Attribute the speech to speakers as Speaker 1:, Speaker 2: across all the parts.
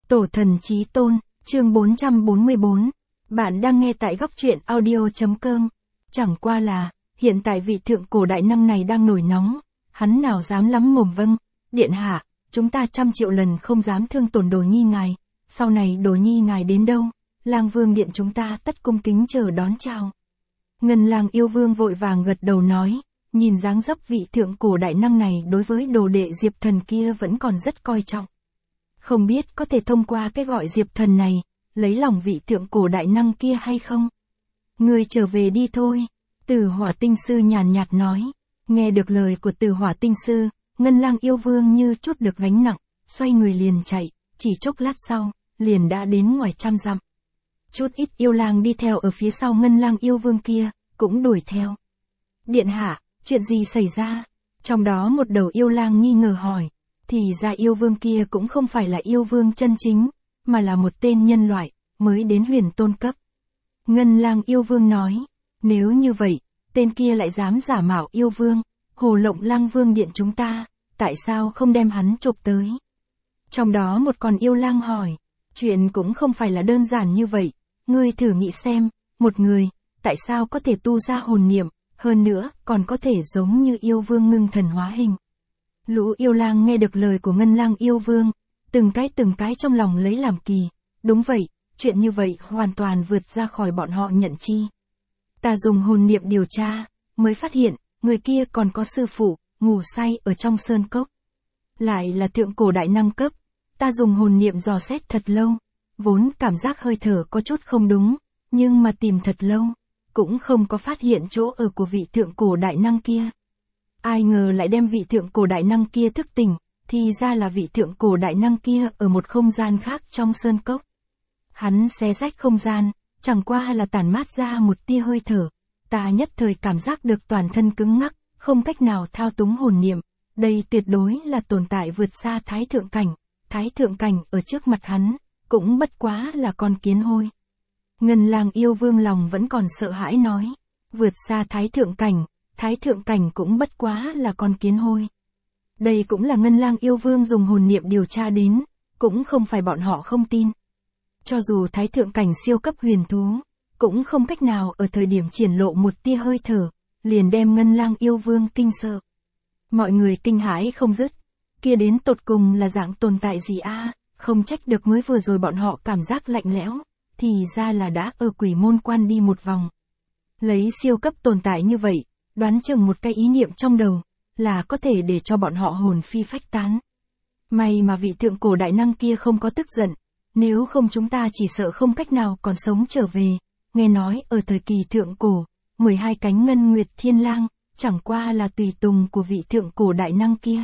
Speaker 1: Tổ thần chí tôn, chương 444. Bạn đang nghe tại góc truyện audio.com. Chẳng qua là, hiện tại vị thượng cổ đại năng này đang nổi nóng, hắn nào dám lắm mồm vâng, điện hạ, chúng ta 100 triệu lần không dám thương tổn Đồ Nhi ngài, sau này Đồ Nhi ngài đến đâu, Lang Vương điện chúng ta tất cung kính chờ đón chào. Ngân Lang yêu vương vội vàng gật đầu nói, nhìn dáng dấp vị thượng cổ đại năng này đối với đồ đệ Diệp Thần kia vẫn còn rất coi trọng. Không biết có thể thông qua cái gọi Diệp Thần này, lấy lòng vị thượng cổ đại năng kia hay không? Ngươi trở về đi thôi, Tử Hỏa Tinh Sư nhàn nhạt nói. Nghe được lời của Tử Hỏa Tinh Sư, Ngân Lang yêu vương như chút được gánh nặng, xoay người liền chạy, chỉ chốc lát sau, liền đã đến ngoài 100 dặm. Chút ít yêu lang đi theo ở phía sau Ngân Lang yêu vương kia, cũng đuổi theo. Điện hạ, chuyện gì xảy ra? Trong đó một đầu yêu lang nghi ngờ hỏi, thì ra yêu vương kia cũng không phải là yêu vương chân chính, mà là một tên nhân loại, mới đến huyền tôn cấp. Ngân Lang yêu vương nói, nếu như vậy, tên kia lại dám giả mạo yêu vương, hồ lộng Lang Vương điện chúng ta, tại sao không đem hắn chụp tới? Trong đó một con yêu lang hỏi, chuyện cũng không phải là đơn giản như vậy, ngươi thử nghĩ xem, một người, tại sao có thể tu ra hồn niệm, hơn nữa, còn có thể giống như yêu vương ngưng thần hóa hình. Lũ yêu lang nghe được lời của Ngân Lang yêu vương, từng cái trong lòng lấy làm kỳ, đúng vậy, chuyện như vậy hoàn toàn vượt ra khỏi bọn họ nhận chi. Ta dùng hồn niệm điều tra, mới phát hiện, người kia còn có sư phụ, ngủ say ở trong sơn cốc. Lại là thượng cổ đại năng cấp, ta dùng hồn niệm dò xét thật lâu, vốn cảm giác hơi thở có chút không đúng, nhưng mà tìm thật lâu, cũng không có phát hiện chỗ ở của vị thượng cổ đại năng kia. Ai ngờ lại đem vị thượng cổ đại năng kia thức tỉnh, thì ra là vị thượng cổ đại năng kia ở một không gian khác trong sơn cốc. Hắn xé rách không gian, chẳng qua là tản mát ra một tia hơi thở, ta nhất thời cảm giác được toàn thân cứng ngắc, không cách nào thao túng hồn niệm, đây tuyệt đối là tồn tại vượt xa thái thượng cảnh ở trước mặt hắn, cũng bất quá là con kiến hôi. Ngân Lang yêu vương lòng vẫn còn sợ hãi nói, vượt xa thái thượng cảnh cũng bất quá là con kiến hôi. Đây cũng là Ngân Lang yêu vương dùng hồn niệm điều tra đến, cũng không phải bọn họ không tin. Cho dù thái thượng cảnh siêu cấp huyền thú, cũng không cách nào ở thời điểm triển lộ một tia hơi thở, liền đem Ngân Lang yêu vương kinh sợ. Mọi người kinh hãi không dứt, kia đến tột cùng là dạng tồn tại gì a? Không trách được mới vừa rồi bọn họ cảm giác lạnh lẽo, thì ra là đã ở quỷ môn quan đi một vòng. Lấy siêu cấp tồn tại như vậy, đoán chừng một cái ý niệm trong đầu, là có thể để cho bọn họ hồn phi phách tán. May mà vị thượng cổ đại năng kia không có tức giận, nếu không chúng ta chỉ sợ không cách nào còn sống trở về. Nghe nói ở thời kỳ thượng cổ, 12 cánh ngân nguyệt thiên lang, chẳng qua là tùy tùng của vị thượng cổ đại năng kia.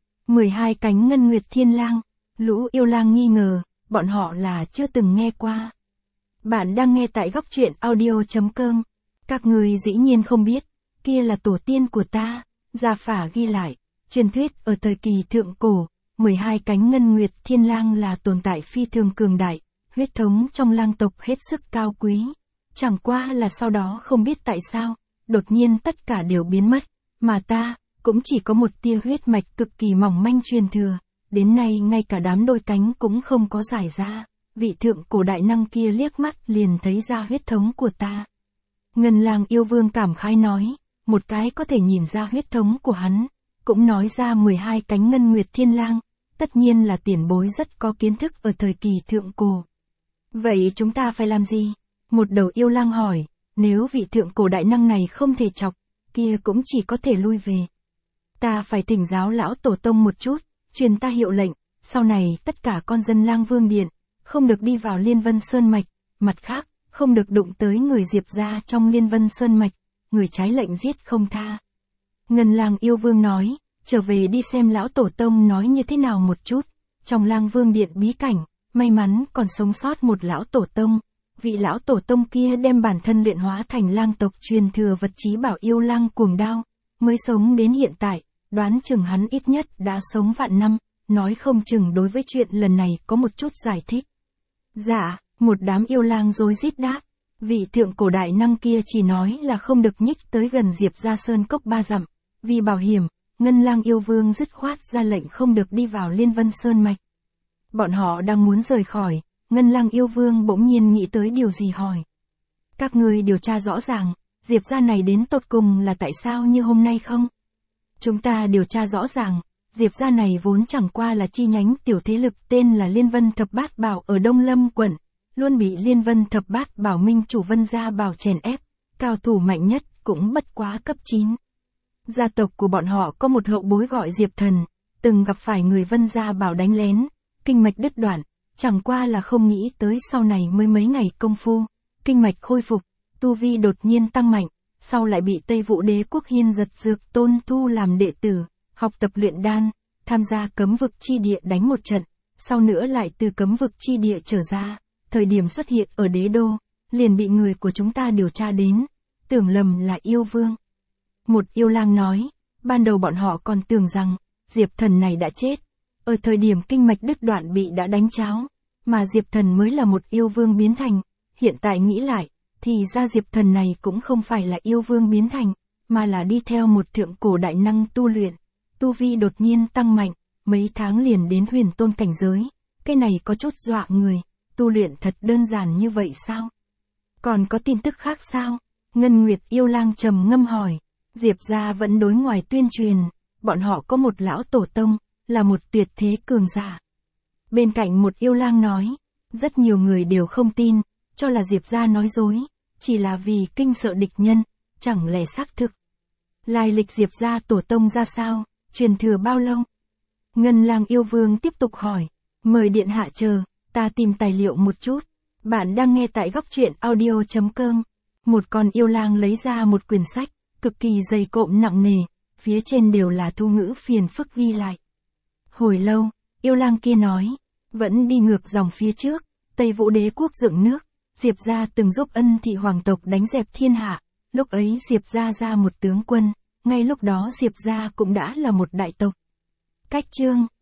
Speaker 1: 12 cánh ngân nguyệt thiên lang, lũ yêu lang nghi ngờ, bọn họ là chưa từng nghe qua. Bạn đang nghe tại góc truyện audio.com. Các người dĩ nhiên không biết, kia là tổ tiên của ta. Gia Phả ghi lại, truyền thuyết ở thời kỳ thượng cổ, 12 cánh ngân nguyệt thiên lang là tồn tại phi thường cường đại, huyết thống trong lang tộc hết sức cao quý. Chẳng qua là sau đó không biết tại sao, đột nhiên tất cả đều biến mất, mà ta, cũng chỉ có một tia huyết mạch cực kỳ mỏng manh truyền thừa, đến nay ngay cả đám đôi cánh cũng không có giải ra. Vị thượng cổ đại năng kia liếc mắt liền thấy ra huyết thống của ta. Ngân Lang yêu vương cảm khái nói, một cái có thể nhìn ra huyết thống của hắn, cũng nói ra 12 cánh ngân nguyệt thiên lang, tất nhiên là tiền bối rất có kiến thức ở thời kỳ thượng cổ. Vậy chúng ta phải làm gì? Một đầu yêu lang hỏi, nếu vị thượng cổ đại năng này không thể chọc, kia cũng chỉ có thể lui về. Ta phải thỉnh giáo lão tổ tông một chút, truyền ta hiệu lệnh, sau này tất cả con dân Lang Vương điện, không được đi vào Liên Vân Sơn Mạch, mặt khác, không được đụng tới người Diệp gia trong Liên Vân Sơn Mạch, người trái lệnh giết không tha. Ngân Lang yêu vương nói, trở về đi xem lão tổ tông nói như thế nào một chút, trong Lang Vương điện bí cảnh, may mắn còn sống sót một lão tổ tông, vị lão tổ tông kia đem bản thân luyện hóa thành lang tộc truyền thừa vật chí bảo yêu lang cuồng đao, mới sống đến hiện tại, đoán chừng hắn ít nhất đã sống vạn năm, nói không chừng đối với chuyện lần này có một chút giải thích. Dạ, một đám yêu lang rối rít đáp, vị thượng cổ đại năng kia chỉ nói là không được nhích tới gần Diệp gia sơn cốc 3 dặm, vì bảo hiểm, Ngân Lang yêu vương dứt khoát ra lệnh không được đi vào Liên Vân Sơn Mạch. Bọn họ đang muốn rời khỏi, Ngân Lang yêu vương bỗng nhiên nghĩ tới điều gì hỏi. Các ngươi điều tra rõ ràng, Diệp gia này đến tột cùng là tại sao như hôm nay không? Chúng ta điều tra rõ ràng, Diệp gia này vốn chẳng qua là chi nhánh tiểu thế lực tên là Liên Vân Thập Bát Bảo ở Đông Lâm quận, luôn bị Liên Vân Thập Bát Bảo minh chủ Vân gia Bảo chèn ép, cao thủ mạnh nhất cũng bất quá cấp 9. Gia tộc của bọn họ có một hậu bối gọi Diệp Thần, từng gặp phải người Vân gia Bảo đánh lén, kinh mạch đứt đoạn, chẳng qua là không nghĩ tới sau này mới mấy ngày công phu, kinh mạch khôi phục, tu vi đột nhiên tăng mạnh, sau lại bị Tây Vũ Đế quốc Hiên Giật Dược Tôn thu làm đệ tử, học tập luyện đan, tham gia cấm vực chi địa đánh một trận, sau nữa lại từ cấm vực chi địa trở ra, thời điểm xuất hiện ở đế đô, liền bị người của chúng ta điều tra đến, tưởng lầm là yêu vương. Một yêu lang nói, ban đầu bọn họ còn tưởng rằng, Diệp Thần này đã chết, ở thời điểm kinh mạch đứt đoạn bị đã đánh cháo, mà Diệp Thần mới là một yêu vương biến thành, hiện tại nghĩ lại, thì ra Diệp Thần này cũng không phải là yêu vương biến thành, mà là đi theo một thượng cổ đại năng tu luyện, tu vi đột nhiên tăng mạnh, mấy tháng liền đến huyền tôn cảnh giới, cái này có chút dọa người, tu luyện thật đơn giản như vậy sao? Còn có tin tức khác sao? Ngân Nguyệt yêu lang trầm ngâm hỏi, Diệp gia vẫn đối ngoài tuyên truyền, bọn họ có một lão tổ tông, là một tuyệt thế cường giả. Bên cạnh một yêu lang nói, rất nhiều người đều không tin, cho là Diệp gia nói dối, chỉ là vì kinh sợ địch nhân, chẳng lẽ xác thực. Lai lịch Diệp gia tổ tông ra sao, truyền thừa bao lâu? Ngân Lang yêu vương tiếp tục hỏi, mời điện hạ chờ, ta tìm tài liệu một chút. Bạn đang nghe tại góc truyện audio.com. Một con yêu lang lấy ra một quyển sách, cực kỳ dày cộm nặng nề, phía trên đều là thu ngữ phiền phức ghi lại. Hồi lâu, yêu lang kia nói, vẫn đi ngược dòng phía trước, Tây Vũ Đế quốc dựng nước, Diệp gia từng giúp Ân thị hoàng tộc đánh dẹp thiên hạ, lúc ấy Diệp gia ra một tướng quân, ngay lúc đó Diệp gia cũng đã là một đại tộc. Cách chương